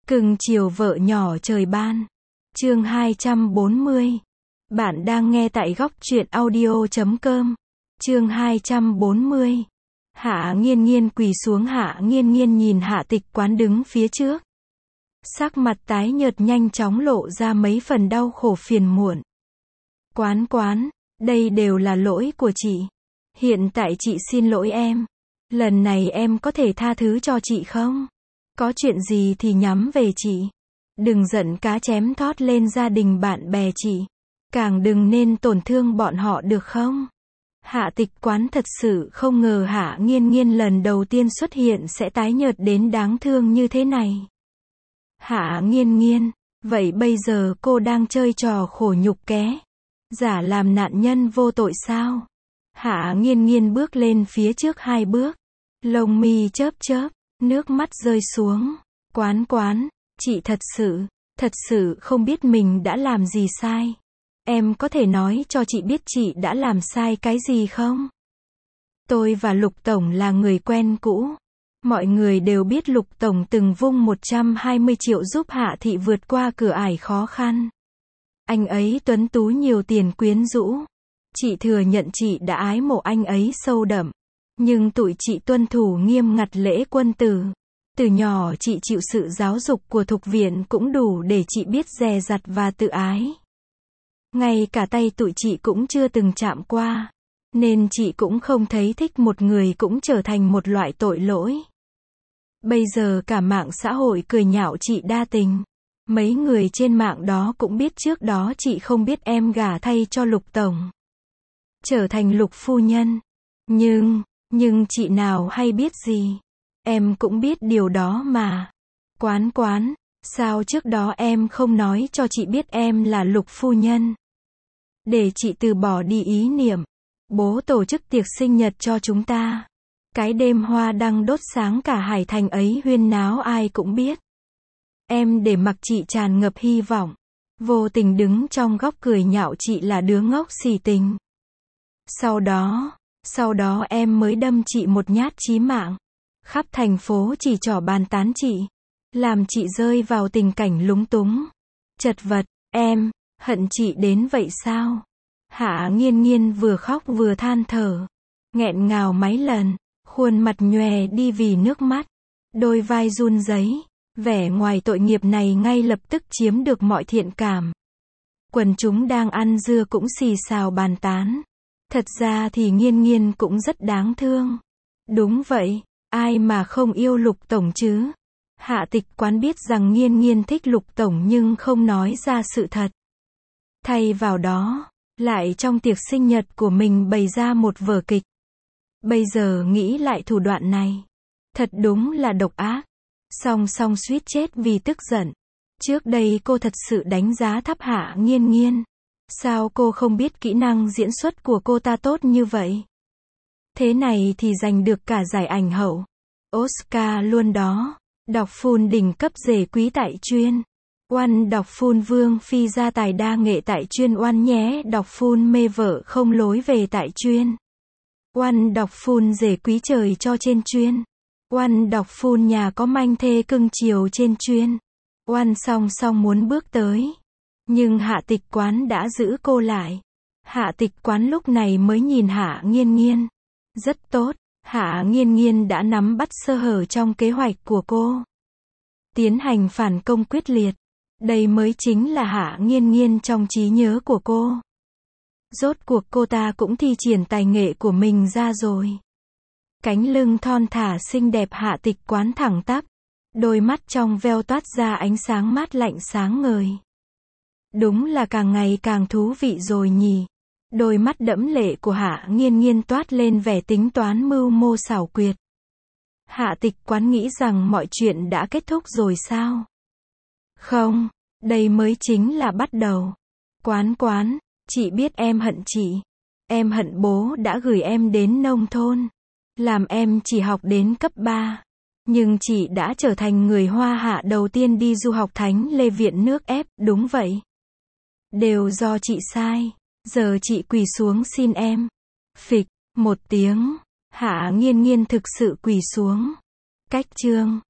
Cưng chiều vợ nhỏ trời ban. Chương 240. Bạn đang nghe tại góc truyện audio.com. Chương 240. Hạ Nghiên Nghiên quỳ xuống. Hạ Nghiên Nghiên nhìn Hạ Tịch Quán đứng phía trước. Sắc mặt tái nhợt nhanh chóng lộ ra mấy phần đau khổ phiền muộn. Quán, đây đều là lỗi của chị. Hiện tại chị xin lỗi em. Lần này em có thể tha thứ cho chị không? Có chuyện gì thì nhắm về chị. Đừng giận cá chém thót lên gia đình bạn bè chị. Càng đừng nên tổn thương bọn họ được không? Hạ Tịch Quán thật sự không ngờ Hạ Nghiên Nghiên lần đầu tiên xuất hiện sẽ tái nhợt đến đáng thương như thế này. Hạ Nghiên Nghiên, vậy bây giờ cô đang chơi trò khổ nhục ké? Giả làm nạn nhân vô tội sao? Hạ Nghiên Nghiên bước lên phía trước 2 bước. Lông mi chớp chớp, nước mắt rơi xuống. Quán, chị thật sự không biết mình đã làm gì sai. Em có thể nói cho chị biết chị đã làm sai cái gì không? Tôi và Lục Tổng là người quen cũ. Mọi người đều biết Lục Tổng từng vung 120 triệu giúp Hạ Thị vượt qua cửa ải khó khăn. Anh ấy tuấn tú nhiều tiền quyến rũ. Chị thừa nhận chị đã ái mộ anh ấy sâu đậm. Nhưng tụi chị tuân thủ nghiêm ngặt lễ quân tử. Từ nhỏ chị chịu sự giáo dục của Thục Viện cũng đủ để chị biết dè dặt và tự ái. Ngay cả tay tụi chị cũng chưa từng chạm qua. Nên chị cũng không thấy thích một người cũng trở thành một loại tội lỗi. Bây giờ cả mạng xã hội cười nhạo chị đa tình. Mấy người trên mạng đó cũng biết trước đó chị không biết em gả thay cho Lục Tổng. Trở thành Lục phu nhân. Nhưng chị nào hay biết gì. Em cũng biết điều đó mà. Quán, sao trước đó em không nói cho chị biết em là Lục phu nhân? Để chị từ bỏ đi ý niệm. Bố tổ chức tiệc sinh nhật cho chúng ta. Cái đêm hoa đăng đốt sáng cả Hải Thành ấy huyên náo ai cũng biết. Em để mặc chị tràn ngập hy vọng. Vô tình đứng trong góc cười nhạo chị là đứa ngốc xỉ tình. Sau đó em mới đâm chị một nhát chí mạng. Khắp thành phố chỉ trỏ bàn tán chị. Làm chị rơi vào tình cảnh lúng túng. Chật vật, em, hận chị đến vậy sao? Hạ Nghiên Nghiên vừa khóc vừa than thở. Nghẹn ngào mấy lần, khuôn mặt nhòe đi vì nước mắt. Đôi vai run rẩy, vẻ ngoài tội nghiệp này ngay lập tức chiếm được mọi thiện cảm. Quần chúng đang ăn dưa cũng xì xào bàn tán. Thật ra thì Nghiên Nghiên cũng rất đáng thương. Đúng vậy, ai mà không yêu Lục Tổng chứ? Hạ Tịch Quán biết rằng Nghiên Nghiên thích Lục Tổng nhưng không nói ra sự thật. Thay vào đó, lại trong tiệc sinh nhật của mình bày ra một vở kịch. Bây giờ nghĩ lại thủ đoạn này, thật đúng là độc ác. Song suýt chết vì tức giận. Trước đây cô thật sự đánh giá thấp Hạ Nghiên Nghiên. Sao cô không biết kỹ năng diễn xuất của cô ta tốt như vậy? Thế này thì giành được cả giải ảnh hậu Oscar luôn đó. Đọc phun đỉnh cấp rể quý tại chuyên. Oan đọc phun vương phi gia tài đa nghệ tại chuyên oan nhé. Đọc phun mê vợ không lối về tại chuyên. Oan đọc phun rể quý trời cho trên chuyên. Oan đọc phun nhà có manh thê cưng chiều trên chuyên. Oan song muốn bước tới. Nhưng Hạ Tịch Quán đã giữ cô lại. Hạ Tịch Quán lúc này mới nhìn Hạ Nghiên Nghiên. Rất tốt, Hạ Nghiên Nghiên đã nắm bắt sơ hở trong kế hoạch của cô. Tiến hành phản công quyết liệt. Đây mới chính là Hạ Nghiên Nghiên trong trí nhớ của cô. Rốt cuộc cô ta cũng thi triển tài nghệ của mình ra rồi. Cánh lưng thon thả xinh đẹp Hạ Tịch Quán thẳng tắp. Đôi mắt trong veo toát ra ánh sáng mát lạnh sáng ngời. Đúng là càng ngày càng thú vị rồi nhỉ. Đôi mắt đẫm lệ của Hạ Nghiên Nghiên toát lên vẻ tính toán mưu mô xảo quyệt. Hạ Tịch Quán nghĩ rằng mọi chuyện đã kết thúc rồi sao? Không, đây mới chính là bắt đầu. Quán, chị biết em hận chị. Em hận bố đã gửi em đến nông thôn. Làm em chỉ học đến cấp 3. Nhưng chị đã trở thành người Hoa Hạ đầu tiên đi du học Thánh Lê Viện nước ép, đúng vậy. Đều do chị sai. Giờ chị quỳ xuống xin em. Phịch, một tiếng. Hạ Nghiên Nghiên thực sự quỳ xuống. Cách chương